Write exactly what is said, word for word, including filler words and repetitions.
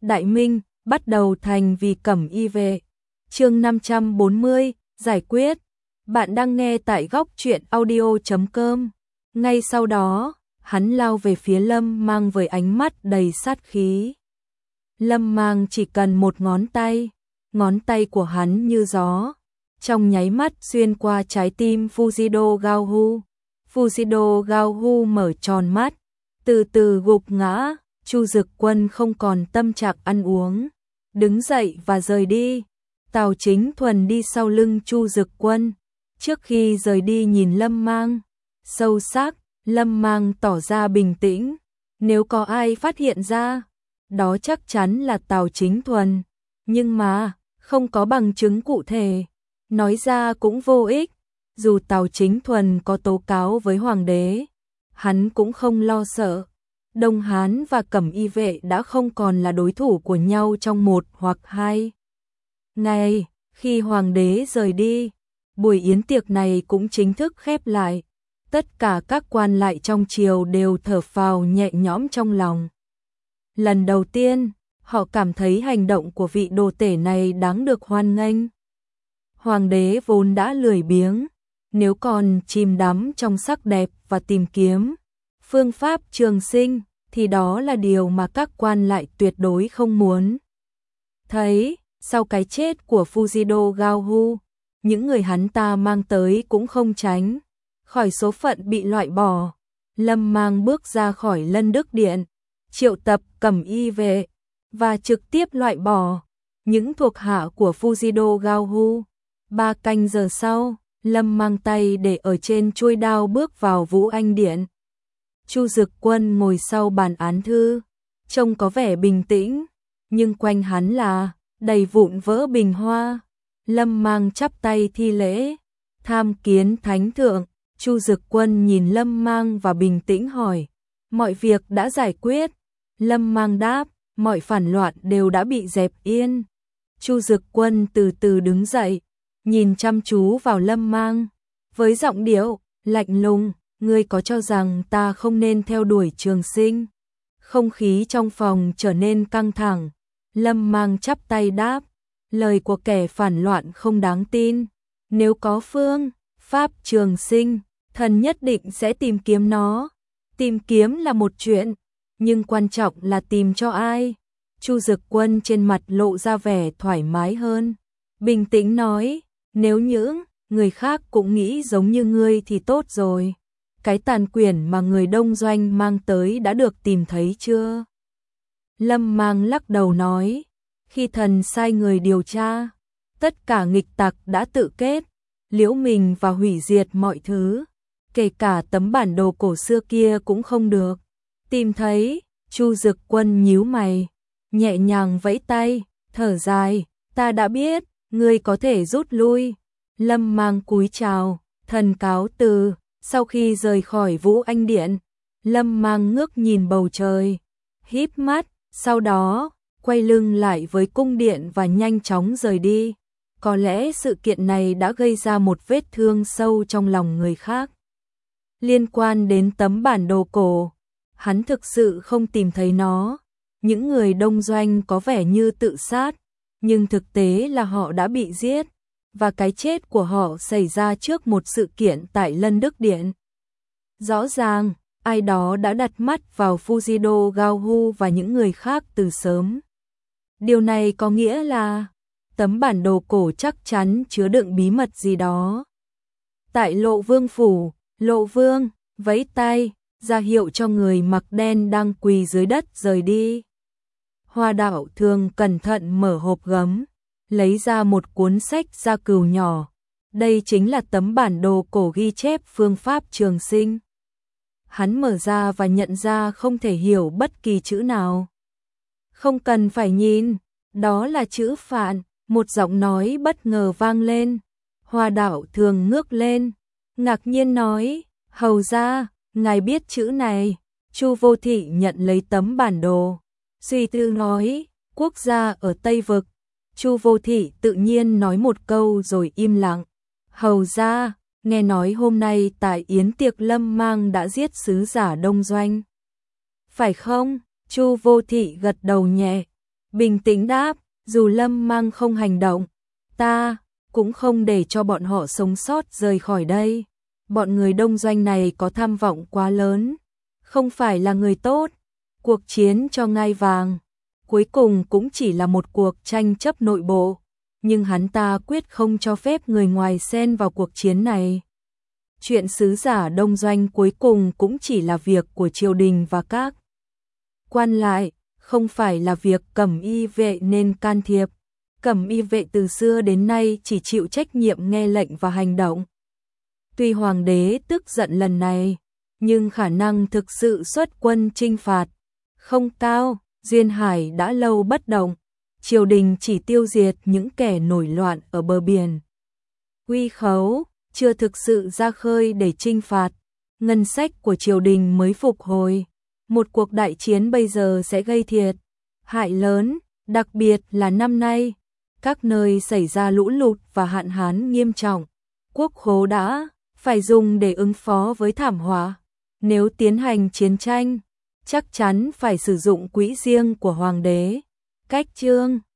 Đại Minh, bắt đầu thành vì Cẩm Y vệ. Chương năm trăm bốn mươi, giải quyết. Bạn đang nghe tại góc truyện audio chấm com. Ngay sau đó, hắn lao về phía Lâm Mang với ánh mắt đầy sát khí. Lâm Mang chỉ cần một ngón tay, ngón tay của hắn như gió, trong nháy mắt xuyên qua trái tim Fujido Gaohu. Fujido Gaohu mở tròn mắt, từ từ gục ngã. Chu Dực Quân không còn tâm trạng ăn uống, đứng dậy và rời đi. Tào Chính Thuần đi sau lưng Chu Dực Quân, trước khi rời đi nhìn Lâm Mang, sâu sắc. Lâm Mang tỏ ra bình tĩnh, nếu có ai phát hiện ra, đó chắc chắn là Tào Chính Thuần, nhưng mà không có bằng chứng cụ thể, nói ra cũng vô ích. Dù Tào Chính Thuần có tố cáo với hoàng đế, hắn cũng không lo sợ. Đông Hán và Cẩm Y vệ đã không còn là đối thủ của nhau trong một hoặc hai ngày. Khi hoàng đế rời đi, buổi yến tiệc này cũng chính thức khép lại. Tất cả các quan lại trong triều đều thở phào nhẹ nhõm trong lòng. Lần đầu tiên, họ cảm thấy hành động của vị đồ tể này đáng được hoan nghênh. Hoàng đế vốn đã lười biếng, nếu còn chìm đắm trong sắc đẹp và tìm kiếm phương pháp trường sinh, thì đó là điều mà các quan lại tuyệt đối không muốn thấy. Sau cái chết của Fujido Gaohu, những người hắn ta mang tới cũng không tránh khỏi số phận bị loại bỏ. Lâm Mang bước ra khỏi Lân Đức Điện, triệu tập Cẩm Y vệ và trực tiếp loại bỏ những thuộc hạ của Fujido Gaohu. Ba canh giờ sau, Lâm Mang tay để ở trên chuôi đao bước vào Vũ Anh Điện. Chu Dực Quân ngồi sau bàn án thư, trông có vẻ bình tĩnh, nhưng quanh hắn là đầy vụn vỡ bình hoa. Lâm Mang chắp tay thi lễ, tham kiến thánh thượng. Chu Dực Quân nhìn Lâm Mang và bình tĩnh hỏi, mọi việc đã giải quyết? Lâm Mang đáp, mọi phản loạn đều đã bị dẹp yên. Chu Dực Quân từ từ đứng dậy, nhìn chăm chú vào Lâm Mang, với giọng điệu lạnh lùng, ngươi có cho rằng ta không nên theo đuổi trường sinh? Không khí trong phòng trở nên căng thẳng. Lâm Mang chắp tay đáp, lời của kẻ phản loạn không đáng tin. Nếu có phương pháp trường sinh, thần nhất định sẽ tìm kiếm nó. Tìm kiếm là một chuyện, nhưng quan trọng là tìm cho ai. Chu Dực Quân trên mặt lộ ra vẻ thoải mái hơn, bình tĩnh nói, nếu những người khác cũng nghĩ giống như ngươi thì tốt rồi. Cái tàn quyển mà người Đông Doanh mang tới đã được tìm thấy chưa? Lâm Mang lắc đầu nói, khi thần sai người điều tra, tất cả nghịch tặc đã tự kết liễu mình và hủy diệt mọi thứ, kể cả tấm bản đồ cổ xưa kia cũng không được tìm thấy. Chu Dực Quân nhíu mày, nhẹ nhàng vẫy tay, thở dài, ta đã biết, ngươi có thể rút lui. Lâm Mang cúi chào, thần cáo từ. Sau khi rời khỏi Vũ Anh Điện, Lâm Mang ngước nhìn bầu trời, híp mắt, sau đó quay lưng lại với cung điện và nhanh chóng rời đi. Có lẽ sự kiện này đã gây ra một vết thương sâu trong lòng người khác. Liên quan đến tấm bản đồ cổ, hắn thực sự không tìm thấy nó. Những người Đông Doanh có vẻ như tự sát, nhưng thực tế là họ đã bị giết, và cái chết của họ xảy ra trước một sự kiện tại Lân Đức Điện. Rõ ràng, ai đó đã đặt mắt vào Fujido Gaohu và những người khác từ sớm. Điều này có nghĩa là tấm bản đồ cổ chắc chắn chứa đựng bí mật gì đó. Tại Lộ Vương phủ, Lộ Vương vẫy tay, ra hiệu cho người mặc đen đang quỳ dưới đất rời đi. Hoa Đạo Thường cẩn thận mở hộp gấm, lấy ra một cuốn sách gia cừu nhỏ. Đây chính là tấm bản đồ cổ ghi chép phương pháp trường sinh. Hắn mở ra và nhận ra không thể hiểu bất kỳ chữ nào. Không cần phải nhìn, đó là chữ Phạn. Một giọng nói bất ngờ vang lên. Hoa Đạo Thường ngước lên, ngạc nhiên nói, hầu ra, ngài biết chữ này. Chu Vô Thị nhận lấy tấm bản đồ, suy tư nói, quốc gia ở Tây Vực. Chu Vô Thị tự nhiên nói một câu rồi im lặng. Hầu ra, nghe nói hôm nay tại yến tiệc Lâm Mang đã giết sứ giả Đông Doanh. Phải không? Chu Vô Thị gật đầu nhẹ. bình tĩnh đáp, dù Lâm Mang không hành động, ta cũng không để cho bọn họ sống sót rời khỏi đây. Bọn người đông doanh này có tham vọng quá lớn, không phải là người tốt. Cuộc chiến cho ngai vàng, cuối cùng cũng chỉ là một cuộc tranh chấp nội bộ, nhưng hắn ta quyết không cho phép người ngoài xen vào cuộc chiến này. Chuyện sứ giả đông doanh cuối cùng cũng chỉ là việc của triều đình và các quan lại, không phải là việc Cẩm Y vệ nên can thiệp. Cẩm Y vệ từ xưa đến nay chỉ chịu trách nhiệm nghe lệnh và hành động. Tuy hoàng đế tức giận lần này, nhưng khả năng thực sự xuất quân chinh phạt không cao. Duyên Hải đã lâu bất động, triều đình chỉ tiêu diệt những kẻ nổi loạn ở bờ biển. Uy Khấu chưa thực sự ra khơi để chinh phạt, ngân sách của triều đình mới phục hồi. Một cuộc đại chiến bây giờ sẽ gây thiệt hại lớn, đặc biệt là năm nay, các nơi xảy ra lũ lụt và hạn hán nghiêm trọng. Quốc khố đã phải dùng để ứng phó với thảm họa. Nếu tiến hành chiến tranh, chắc chắn phải sử dụng quỹ riêng của hoàng đế. Cách chương